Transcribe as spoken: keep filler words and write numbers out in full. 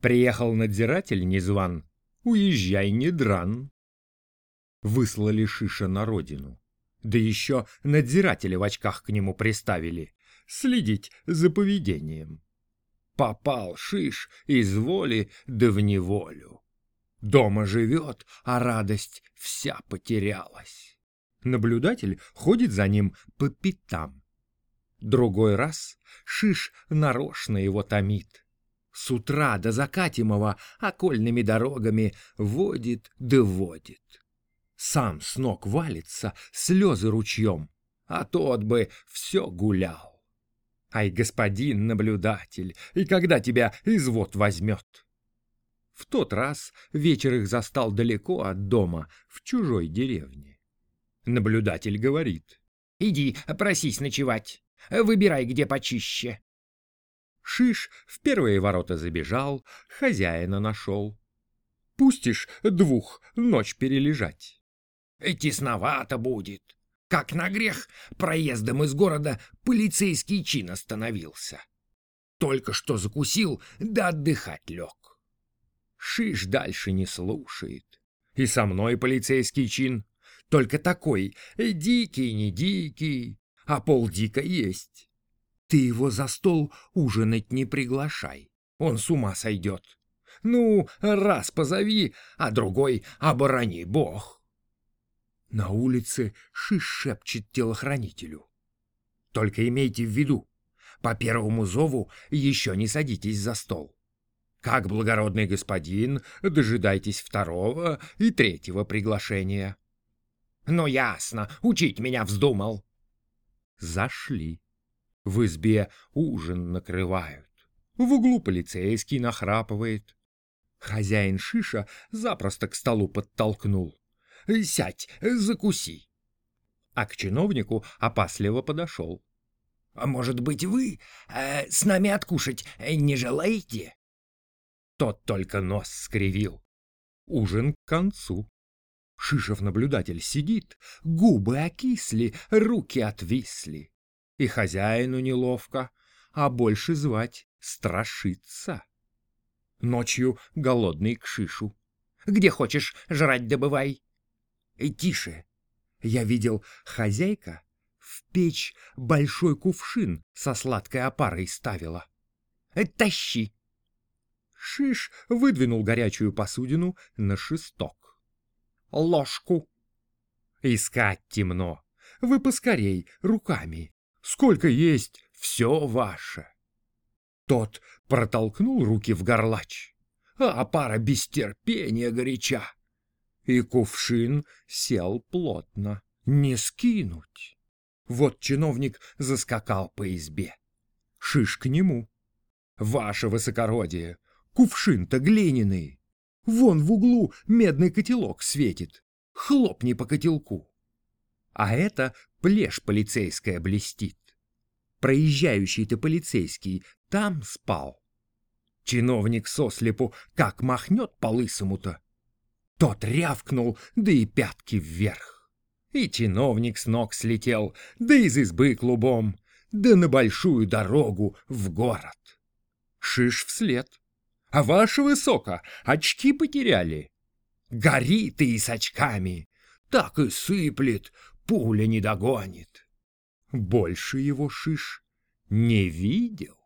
Приехал надзиратель незван, уезжай не дран. Выслали Шиша на родину. Да еще надзиратели в очках к нему приставили, следить за поведением. Попал Шиш из воли да в неволю. Дома живет, а радость вся потерялась. Наблюдатель ходит за ним по пятам. Другой раз Шиш нарочно его томит. С утра до закатимого окольными дорогами водит да водит. Сам с ног валится, слезы ручьем, а тот бы все гулял. Ай, господин наблюдатель, и когда тебя извод возьмет? В тот раз вечер их застал далеко от дома, в чужой деревне. Наблюдатель говорит: иди, просись ночевать, выбирай, где почище. Шиш в первые ворота забежал, хозяина нашел. Пустишь двух ночь перележать? Тесновато будет. Как на грех, проездом из города полицейский чин остановился. Только что закусил, да отдыхать лег. Шиш дальше не слушает. И со мной полицейский чин, только такой, дикий не дикий, а полдика есть. Ты его за стол ужинать не приглашай, он с ума сойдет. Ну, раз позови, а другой оборони бог. На улице Шиш шепчет телохранителю: только имейте в виду, по первому зову еще не садитесь за стол. Как благородный господин, дожидайтесь второго и третьего приглашения. Ну ясно, учить меня вздумал. Зашли. В избе ужин накрывают. В углу полицейский нахрапывает. Хозяин Шиша запросто к столу подтолкнул: сядь, закуси. А к чиновнику опасливо подошел: а может быть, вы э, с нами откушать не желаете? Тот только нос скривил. Ужин к концу. Шишев-наблюдатель сидит, губы окисли, руки отвисли. И хозяину неловко, а больше звать страшится. Ночью голодный к Шишу: где хочешь, жрать добывай. Тише. Я видел, хозяйка в печь большой кувшин со сладкой опарой ставила. Тащи. Шиш выдвинул горячую посудину на шесток. Ложку. Искать темно. Вы поскорей, руками. Сколько есть, все ваше. Тот протолкнул руки в горлач, а опара без терпения горяча. И кувшин сел плотно, не скинуть. Вот чиновник заскакал по избе. Шиш к нему: ваше высокородие, кувшин-то глиняный. Вон в углу медный котелок светит. Хлопни по котелку. А это плешь полицейская блестит. Проезжающий-то полицейский там спал. Чиновник сослепу как махнет по лысому-то. Тот рявкнул, да и пятки вверх. И чиновник с ног слетел, да из избы клубом, да на большую дорогу в город. Шиш вслед: а ваше высоко, очки потеряли. Гори ты и с очками, так и сыплет, пуля не догонит. Больше его Шиш не видел.